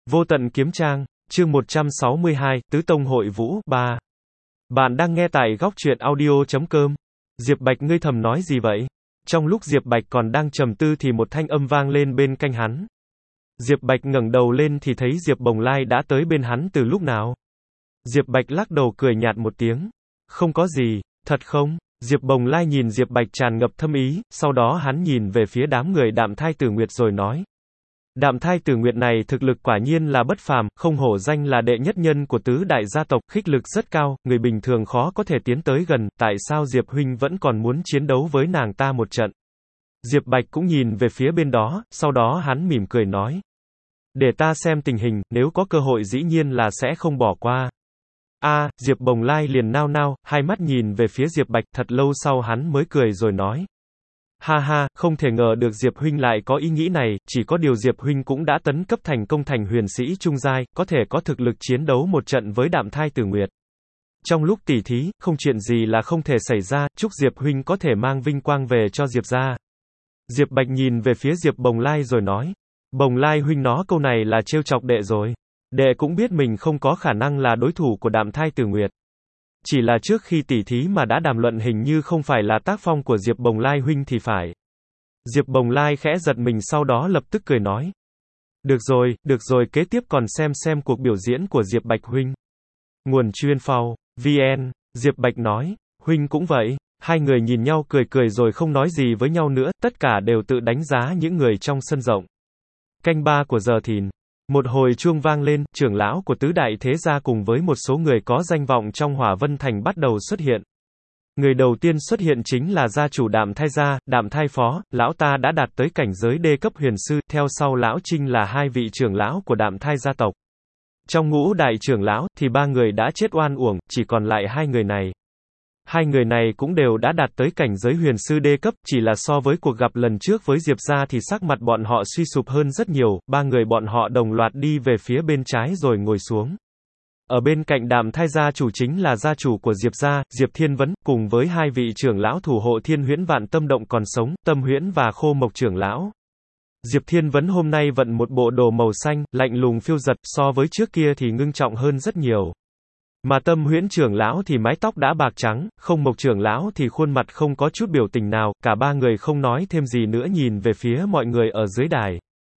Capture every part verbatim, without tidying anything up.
Vô tận kiếm trang, chương một trăm sáu mươi hai, Tứ Tông Hội Vũ, ba. Bạn đang nghe tại góc truyện audio chấm com. Diệp Bạch ngươi thầm nói gì vậy? Trong lúc Diệp Bạch còn đang trầm tư thì một thanh âm vang lên bên cạnh hắn. Diệp Bạch ngẩng đầu lên thì thấy Diệp Bồng Lai đã tới bên hắn từ lúc nào. Diệp Bạch lắc đầu cười nhạt một tiếng. Không có gì, thật không? Diệp Bồng Lai nhìn Diệp Bạch tràn ngập thâm ý, sau đó hắn nhìn về phía đám người Đạm Thai Tử Nguyệt rồi nói. Đạm Thai Tử Nguyệt này thực lực quả nhiên là bất phàm, không hổ danh là đệ nhất nhân của tứ đại gia tộc, khích lực rất cao, người bình thường khó có thể tiến tới gần, tại sao Diệp huynh vẫn còn muốn chiến đấu với nàng ta một trận? Diệp Bạch cũng nhìn về phía bên đó, sau đó hắn mỉm cười nói. Để ta xem tình hình, nếu có cơ hội dĩ nhiên là sẽ không bỏ qua. A, à, Diệp Bồng Lai liền nao nao, hai mắt nhìn về phía Diệp Bạch, thật lâu sau hắn mới cười rồi nói. Ha ha, không thể ngờ được Diệp huynh lại có ý nghĩ này, chỉ có điều Diệp huynh cũng đã tấn cấp thành công thành huyền sĩ trung giai, có thể có thực lực chiến đấu một trận với Đạm Thai Tử Nguyệt. Trong lúc tỉ thí, không chuyện gì là không thể xảy ra, chúc Diệp huynh có thể mang vinh quang về cho Diệp gia. Diệp Bạch nhìn về phía Diệp Bồng Lai rồi nói. Bồng Lai huynh nó câu này là trêu chọc đệ rồi. Đệ cũng biết mình không có khả năng là đối thủ của Đạm Thai Tử Nguyệt. Chỉ là trước khi tỉ thí mà đã đàm luận hình như không phải là tác phong của Diệp Bồng Lai huynh thì phải. Diệp Bồng Lai khẽ giật mình sau đó lập tức cười nói. Được rồi, được rồi kế tiếp còn xem xem cuộc biểu diễn của Diệp Bạch huynh. Nguồn chuyên phao, vê en, Diệp Bạch nói, huynh cũng vậy. Hai người nhìn nhau cười cười rồi không nói gì với nhau nữa, tất cả đều tự đánh giá những người trong sân rộng. Canh ba của giờ thìn. Một hồi chuông vang lên, trưởng lão của tứ đại thế gia cùng với một số người có danh vọng trong Hỏa Vân Thành bắt đầu xuất hiện. Người đầu tiên xuất hiện chính là gia chủ Đạm Thai gia, Đạm Thai Phó, lão ta đã đạt tới cảnh giới đê cấp huyền sư, theo sau lão Trinh là hai vị trưởng lão của Đạm Thai gia tộc. Trong ngũ đại trưởng lão, thì ba người đã chết oan uổng, chỉ còn lại hai người này. Hai người này cũng đều đã đạt tới cảnh giới huyền sư đê cấp, chỉ là so với cuộc gặp lần trước với Diệp gia thì sắc mặt bọn họ suy sụp hơn rất nhiều, ba người bọn họ đồng loạt đi về phía bên trái rồi ngồi xuống. Ở bên cạnh Đạm Thai gia chủ chính là gia chủ của Diệp gia, Diệp Thiên Vấn, cùng với hai vị trưởng lão thủ hộ Thiên Huyễn Vạn Tâm Động còn sống, Tâm Huyễn và Khô Mộc trưởng lão. Diệp Thiên Vấn hôm nay vận một bộ đồ màu xanh, lạnh lùng phiêu dật, so với trước kia thì ngưng trọng hơn rất nhiều. Mà Tâm Huyễn trưởng lão thì mái tóc đã bạc trắng, Không Mộc trưởng lão thì khuôn mặt không có chút biểu tình nào, cả ba người không nói thêm gì nữa nhìn về phía mọi người ở dưới đài.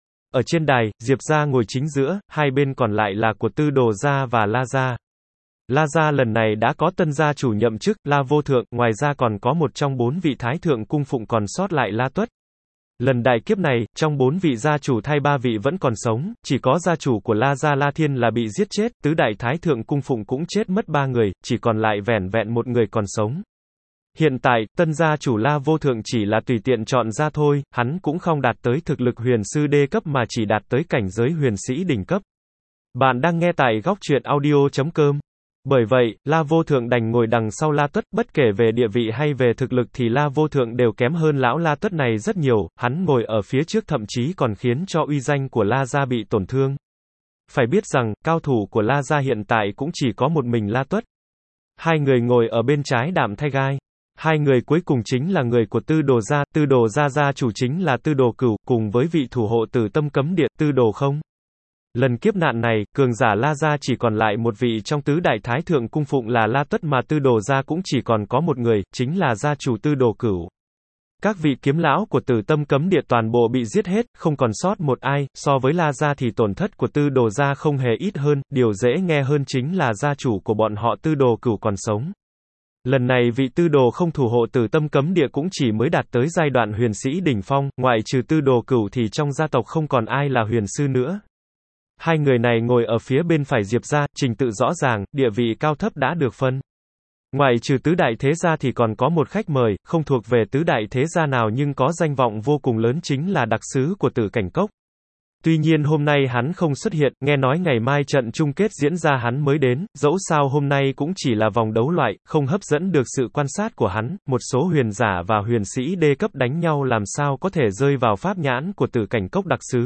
Ở trên đài, Diệp gia ngồi chính giữa, hai bên còn lại là của Tư Đồ gia và La gia. La gia lần này đã có tân gia chủ nhậm chức, La Vô Thượng, ngoài ra còn có một trong bốn vị thái thượng cung phụng còn sót lại La Tuất. Lần đại kiếp này, trong bốn vị gia chủ thay ba vị vẫn còn sống, chỉ có gia chủ của La gia La Thiên là bị giết chết, tứ đại thái thượng cung phụng cũng chết mất ba người, chỉ còn lại vẻn vẹn một người còn sống. Hiện tại, tân gia chủ La Vô Thượng chỉ là tùy tiện chọn ra thôi, hắn cũng không đạt tới thực lực huyền sư đê cấp mà chỉ đạt tới cảnh giới huyền sĩ đỉnh cấp. Bạn đang nghe tại góc truyện audio chấm com. Bởi vậy, La Vô Thượng đành ngồi đằng sau La Tuất, bất kể về địa vị hay về thực lực thì La Vô Thượng đều kém hơn lão La Tuất này rất nhiều, hắn ngồi ở phía trước thậm chí còn khiến cho uy danh của La gia bị tổn thương. Phải biết rằng, cao thủ của La gia hiện tại cũng chỉ có một mình La Tuất. Hai người ngồi ở bên trái Đạm Thai gai. Hai người cuối cùng chính là người của Tư Đồ gia, Tư Đồ gia gia chủ chính là Tư Đồ Cửu, cùng với vị thủ hộ Tử Tâm Cấm Địa, Tư Đồ Không. Lần kiếp nạn này, cường giả La gia chỉ còn lại một vị trong tứ đại thái thượng cung phụng là La Tuất mà Tư Đồ gia cũng chỉ còn có một người, chính là gia chủ Tư Đồ Cửu. Các vị kiếm lão của Tử Tâm Cấm Địa toàn bộ bị giết hết, không còn sót một ai, so với La gia thì tổn thất của Tư Đồ gia không hề ít hơn, điều dễ nghe hơn chính là gia chủ của bọn họ Tư Đồ Cửu còn sống. Lần này vị Tư Đồ Không thủ hộ Tử Tâm Cấm Địa cũng chỉ mới đạt tới giai đoạn huyền sĩ đỉnh phong, ngoại trừ Tư Đồ Cửu thì trong gia tộc không còn ai là huyền sư nữa. Hai người này ngồi ở phía bên phải Diệp gia, trình tự rõ ràng, địa vị cao thấp đã được phân. Ngoài trừ tứ đại thế gia thì còn có một khách mời, không thuộc về tứ đại thế gia nào nhưng có danh vọng vô cùng lớn chính là đặc sứ của Tử Cảnh Cốc. Tuy nhiên hôm nay hắn không xuất hiện, nghe nói ngày mai trận chung kết diễn ra hắn mới đến, dẫu sao hôm nay cũng chỉ là vòng đấu loại, không hấp dẫn được sự quan sát của hắn, một số huyền giả và huyền sĩ đê cấp đánh nhau làm sao có thể rơi vào pháp nhãn của Tử Cảnh Cốc đặc sứ.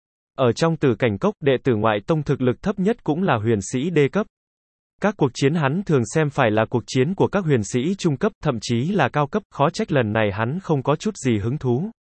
Ở trong Tử Cảnh Cốc, đệ tử ngoại tông thực lực thấp nhất cũng là huyền sĩ đê cấp. Các cuộc chiến hắn thường xem phải là cuộc chiến của các huyền sĩ trung cấp, thậm chí là cao cấp, khó trách lần này hắn không có chút gì hứng thú.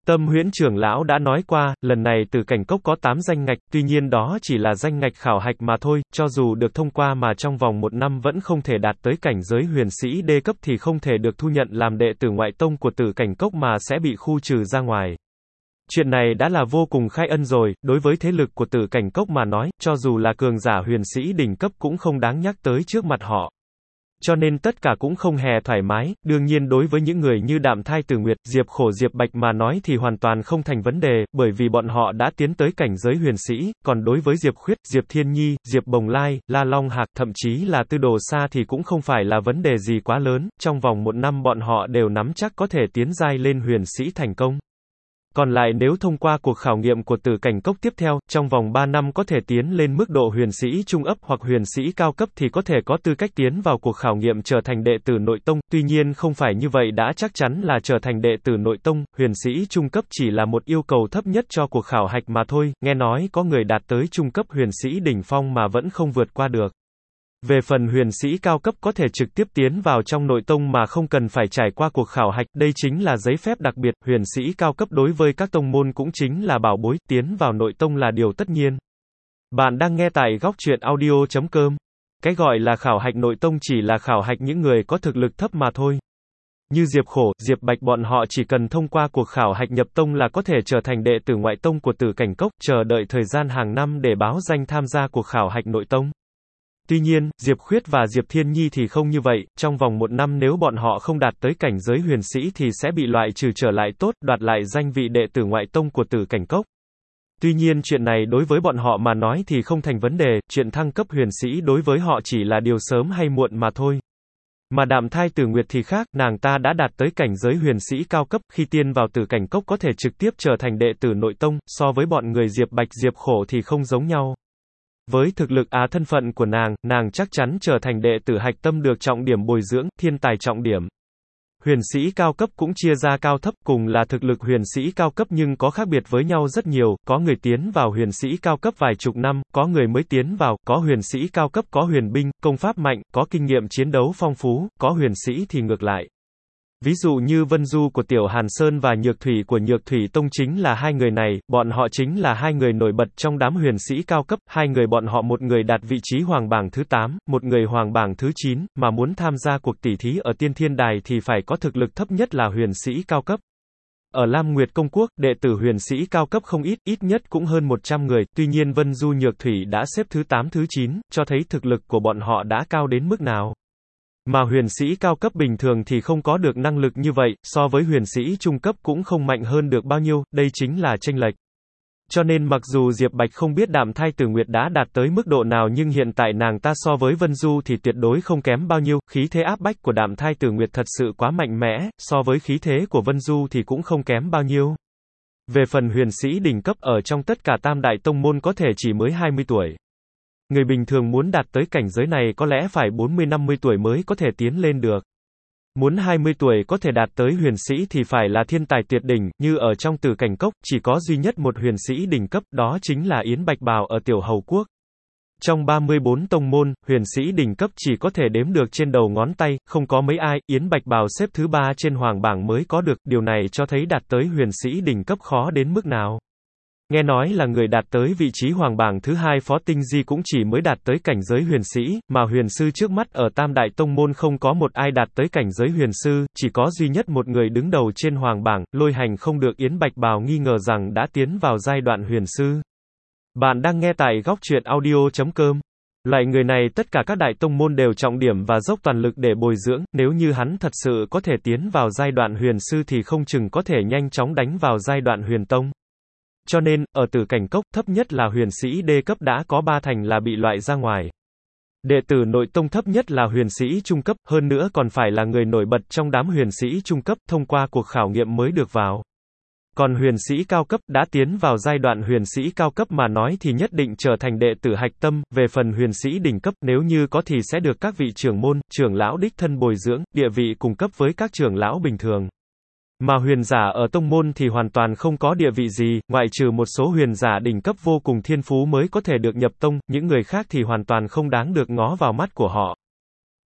Tâm Huyễn trưởng lão đã nói qua, lần này Tử Cảnh Cốc có tám danh ngạch, tuy nhiên đó chỉ là danh ngạch khảo hạch mà thôi, cho dù được thông qua mà trong vòng một năm vẫn không thể đạt tới cảnh giới huyền sĩ đê cấp thì không thể được thu nhận làm đệ tử ngoại tông của Tử Cảnh Cốc mà sẽ bị khu trừ ra ngoài. Chuyện này đã là vô cùng khai ân rồi, đối với thế lực của Tử Cảnh Cốc mà nói, cho dù là cường giả huyền sĩ đỉnh cấp cũng không đáng nhắc tới trước mặt họ. Cho nên tất cả cũng không hề thoải mái, đương nhiên đối với những người như Đạm Thai Tử Nguyệt, Diệp Khổ Diệp Bạch mà nói thì hoàn toàn không thành vấn đề, bởi vì bọn họ đã tiến tới cảnh giới huyền sĩ, còn đối với Diệp Khuyết, Diệp Thiên Nhi, Diệp Bồng Lai, La Long Hạc, thậm chí là Tư Đồ Sa thì cũng không phải là vấn đề gì quá lớn, trong vòng một năm bọn họ đều nắm chắc có thể tiến giai lên huyền sĩ thành công. Còn lại nếu thông qua cuộc khảo nghiệm của Tử Cảnh Cốc tiếp theo, trong vòng ba năm có thể tiến lên mức độ huyền sĩ trung ấp hoặc huyền sĩ cao cấp thì có thể có tư cách tiến vào cuộc khảo nghiệm trở thành đệ tử nội tông, tuy nhiên không phải như vậy đã chắc chắn là trở thành đệ tử nội tông, huyền sĩ trung cấp chỉ là một yêu cầu thấp nhất cho cuộc khảo hạch mà thôi, nghe nói có người đạt tới trung cấp huyền sĩ đỉnh phong mà vẫn không vượt qua được. Về phần huyền sĩ cao cấp có thể trực tiếp tiến vào trong nội tông mà không cần phải trải qua cuộc khảo hạch, đây chính là giấy phép đặc biệt, huyền sĩ cao cấp đối với các tông môn cũng chính là bảo bối, tiến vào nội tông là điều tất nhiên. Bạn đang nghe tại góc truyện audio chấm com. Cái gọi là khảo hạch nội tông chỉ là khảo hạch những người có thực lực thấp mà thôi. Như Diệp Khổ, Diệp Bạch bọn họ chỉ cần thông qua cuộc khảo hạch nhập tông là có thể trở thành đệ tử ngoại tông của Tử Cảnh Cốc, chờ đợi thời gian hàng năm để báo danh tham gia cuộc khảo hạch nội tông. Tuy nhiên, Diệp Khuyết và Diệp Thiên Nhi thì không như vậy, trong vòng một năm nếu bọn họ không đạt tới cảnh giới huyền sĩ thì sẽ bị loại trừ trở lại tốt, đoạt lại danh vị đệ tử ngoại tông của Tử Cảnh Cốc. Tuy nhiên chuyện này đối với bọn họ mà nói thì không thành vấn đề, chuyện thăng cấp huyền sĩ đối với họ chỉ là điều sớm hay muộn mà thôi. Mà Đạm Thai Tử Nguyệt thì khác, nàng ta đã đạt tới cảnh giới huyền sĩ cao cấp, khi tiên vào Tử Cảnh Cốc có thể trực tiếp trở thành đệ tử nội tông, so với bọn người Diệp Bạch Diệp Khổ thì không giống nhau. Với thực lực á thân phận của nàng, nàng chắc chắn trở thành đệ tử hạch tâm được trọng điểm bồi dưỡng, thiên tài trọng điểm. Huyền sĩ cao cấp cũng chia ra cao thấp, cùng là thực lực huyền sĩ cao cấp nhưng có khác biệt với nhau rất nhiều, có người tiến vào huyền sĩ cao cấp vài chục năm, có người mới tiến vào, có huyền sĩ cao cấp có huyền binh, công pháp mạnh, có kinh nghiệm chiến đấu phong phú, có huyền sĩ thì ngược lại. Ví dụ như Vân Du của Tiểu Hàn Sơn và Nhược Thủy của Nhược Thủy Tông chính là hai người này, bọn họ chính là hai người nổi bật trong đám huyền sĩ cao cấp, hai người bọn họ một người đạt vị trí hoàng bảng thứ tám, một người hoàng bảng thứ chín, mà muốn tham gia cuộc tỷ thí ở Tiên Thiên Đài thì phải có thực lực thấp nhất là huyền sĩ cao cấp. Ở Lam Nguyệt Công Quốc, đệ tử huyền sĩ cao cấp không ít, ít nhất cũng hơn một trăm người, tuy nhiên Vân Du Nhược Thủy đã xếp thứ tám thứ chín, cho thấy thực lực của bọn họ đã cao đến mức nào. Mà huyền sĩ cao cấp bình thường thì không có được năng lực như vậy, so với huyền sĩ trung cấp cũng không mạnh hơn được bao nhiêu, đây chính là chênh lệch. Cho nên mặc dù Diệp Bạch không biết Đạm Thai Tử Nguyệt đã đạt tới mức độ nào nhưng hiện tại nàng ta so với Vân Du thì tuyệt đối không kém bao nhiêu, khí thế áp bách của Đạm Thai Tử Nguyệt thật sự quá mạnh mẽ, so với khí thế của Vân Du thì cũng không kém bao nhiêu. Về phần huyền sĩ đỉnh cấp ở trong tất cả tam đại tông môn có thể chỉ mới hai mươi tuổi. Người bình thường muốn đạt tới cảnh giới này có lẽ phải bốn mươi năm mươi tuổi mới có thể tiến lên được. Muốn hai mươi tuổi có thể đạt tới huyền sĩ thì phải là thiên tài tuyệt đỉnh, như ở trong Tử Cảnh Cốc, chỉ có duy nhất một huyền sĩ đỉnh cấp, đó chính là Yến Bạch Bào ở Tiểu Hầu Quốc. Trong ba mươi bốn tông môn, huyền sĩ đỉnh cấp chỉ có thể đếm được trên đầu ngón tay, không có mấy ai, Yến Bạch Bào xếp thứ ba trên hoàng bảng mới có được, điều này cho thấy đạt tới huyền sĩ đỉnh cấp khó đến mức nào. Nghe nói là người đạt tới vị trí hoàng bảng thứ hai Phó Tinh Di cũng chỉ mới đạt tới cảnh giới huyền sĩ, mà huyền sư trước mắt ở Tam Đại Tông Môn không có một ai đạt tới cảnh giới huyền sư, chỉ có duy nhất một người đứng đầu trên hoàng bảng, Lôi Hành không được Yến Bạch Bào nghi ngờ rằng đã tiến vào giai đoạn huyền sư. Bạn đang nghe tại góc truyện audio chấm com. Loại người này tất cả các đại tông môn đều trọng điểm và dốc toàn lực để bồi dưỡng, nếu như hắn thật sự có thể tiến vào giai đoạn huyền sư thì không chừng có thể nhanh chóng đánh vào giai đoạn huyền tông. Cho nên, ở Tử Cảnh Cốc, thấp nhất là huyền sĩ D cấp đã có ba thành là bị loại ra ngoài. Đệ tử nội tông thấp nhất là huyền sĩ trung cấp, hơn nữa còn phải là người nổi bật trong đám huyền sĩ trung cấp, thông qua cuộc khảo nghiệm mới được vào. Còn huyền sĩ cao cấp, đã tiến vào giai đoạn huyền sĩ cao cấp mà nói thì nhất định trở thành đệ tử hạch tâm, về phần huyền sĩ đỉnh cấp, nếu như có thì sẽ được các vị trưởng môn, trưởng lão đích thân bồi dưỡng, địa vị cùng cấp với các trưởng lão bình thường. Mà huyền giả ở tông môn thì hoàn toàn không có địa vị gì, ngoại trừ một số huyền giả đỉnh cấp vô cùng thiên phú mới có thể được nhập tông, những người khác thì hoàn toàn không đáng được ngó vào mắt của họ.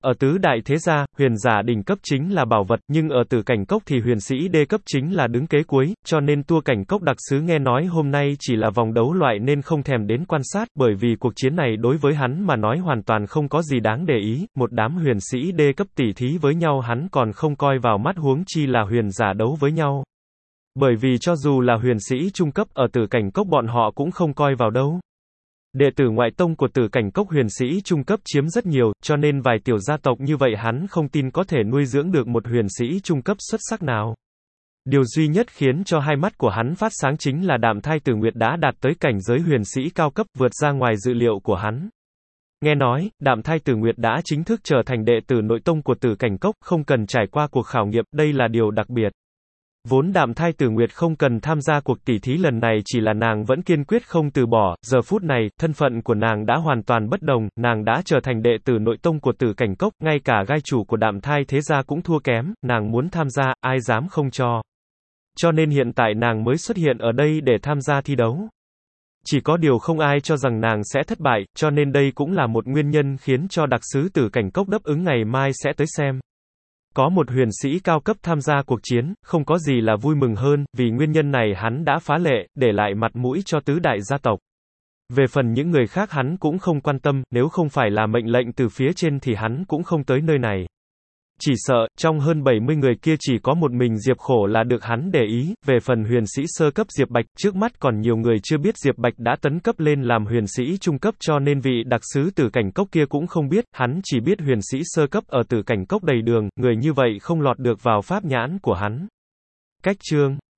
Ở tứ đại thế gia, huyền giả đỉnh cấp chính là bảo vật, nhưng ở tử cảnh cốc thì huyền sĩ đê cấp chính là đứng kế cuối, cho nên tua cảnh cốc đặc sứ nghe nói hôm nay chỉ là vòng đấu loại nên không thèm đến quan sát, bởi vì cuộc chiến này đối với hắn mà nói hoàn toàn không có gì đáng để ý, một đám huyền sĩ đê cấp tỉ thí với nhau hắn còn không coi vào mắt, huống chi là huyền giả đấu với nhau. Bởi vì cho dù là huyền sĩ trung cấp ở tử cảnh cốc bọn họ cũng không coi vào đâu. Đệ tử ngoại tông của tử cảnh cốc huyền sĩ trung cấp chiếm rất nhiều, cho nên vài tiểu gia tộc như vậy hắn không tin có thể nuôi dưỡng được một huyền sĩ trung cấp xuất sắc nào. Điều duy nhất khiến cho hai mắt của hắn phát sáng chính là Đạm Thai Tử Nguyệt đã đạt tới cảnh giới huyền sĩ cao cấp, vượt ra ngoài dự liệu của hắn. Nghe nói, Đạm Thai Tử Nguyệt đã chính thức trở thành đệ tử nội tông của tử cảnh cốc, không cần trải qua cuộc khảo nghiệm, đây là điều đặc biệt. Vốn Đạm Thai Tử Nguyệt không cần tham gia cuộc tỉ thí lần này, chỉ là nàng vẫn kiên quyết không từ bỏ, giờ phút này, thân phận của nàng đã hoàn toàn bất đồng, nàng đã trở thành đệ tử nội tông của tử cảnh cốc, ngay cả gai chủ của Đạm Thai thế gia cũng thua kém, nàng muốn tham gia, ai dám không cho. Cho nên hiện tại nàng mới xuất hiện ở đây để tham gia thi đấu. Chỉ có điều không ai cho rằng nàng sẽ thất bại, cho nên đây cũng là một nguyên nhân khiến cho đặc sứ tử cảnh cốc đáp ứng ngày mai sẽ tới xem. Có một huyền sĩ cao cấp tham gia cuộc chiến, không có gì là vui mừng hơn, vì nguyên nhân này hắn đã phá lệ, để lại mặt mũi cho tứ đại gia tộc. Về phần những người khác hắn cũng không quan tâm, nếu không phải là mệnh lệnh từ phía trên thì hắn cũng không tới nơi này. Chỉ sợ, trong hơn bảy mươi người kia chỉ có một mình Diệp Khổ là được hắn để ý, về phần huyền sĩ sơ cấp Diệp Bạch, trước mắt còn nhiều người chưa biết Diệp Bạch đã tấn cấp lên làm huyền sĩ trung cấp, cho nên vị đặc sứ tử cảnh cốc kia cũng không biết, hắn chỉ biết huyền sĩ sơ cấp ở tử cảnh cốc đầy đường, người như vậy không lọt được vào pháp nhãn của hắn. Cách chương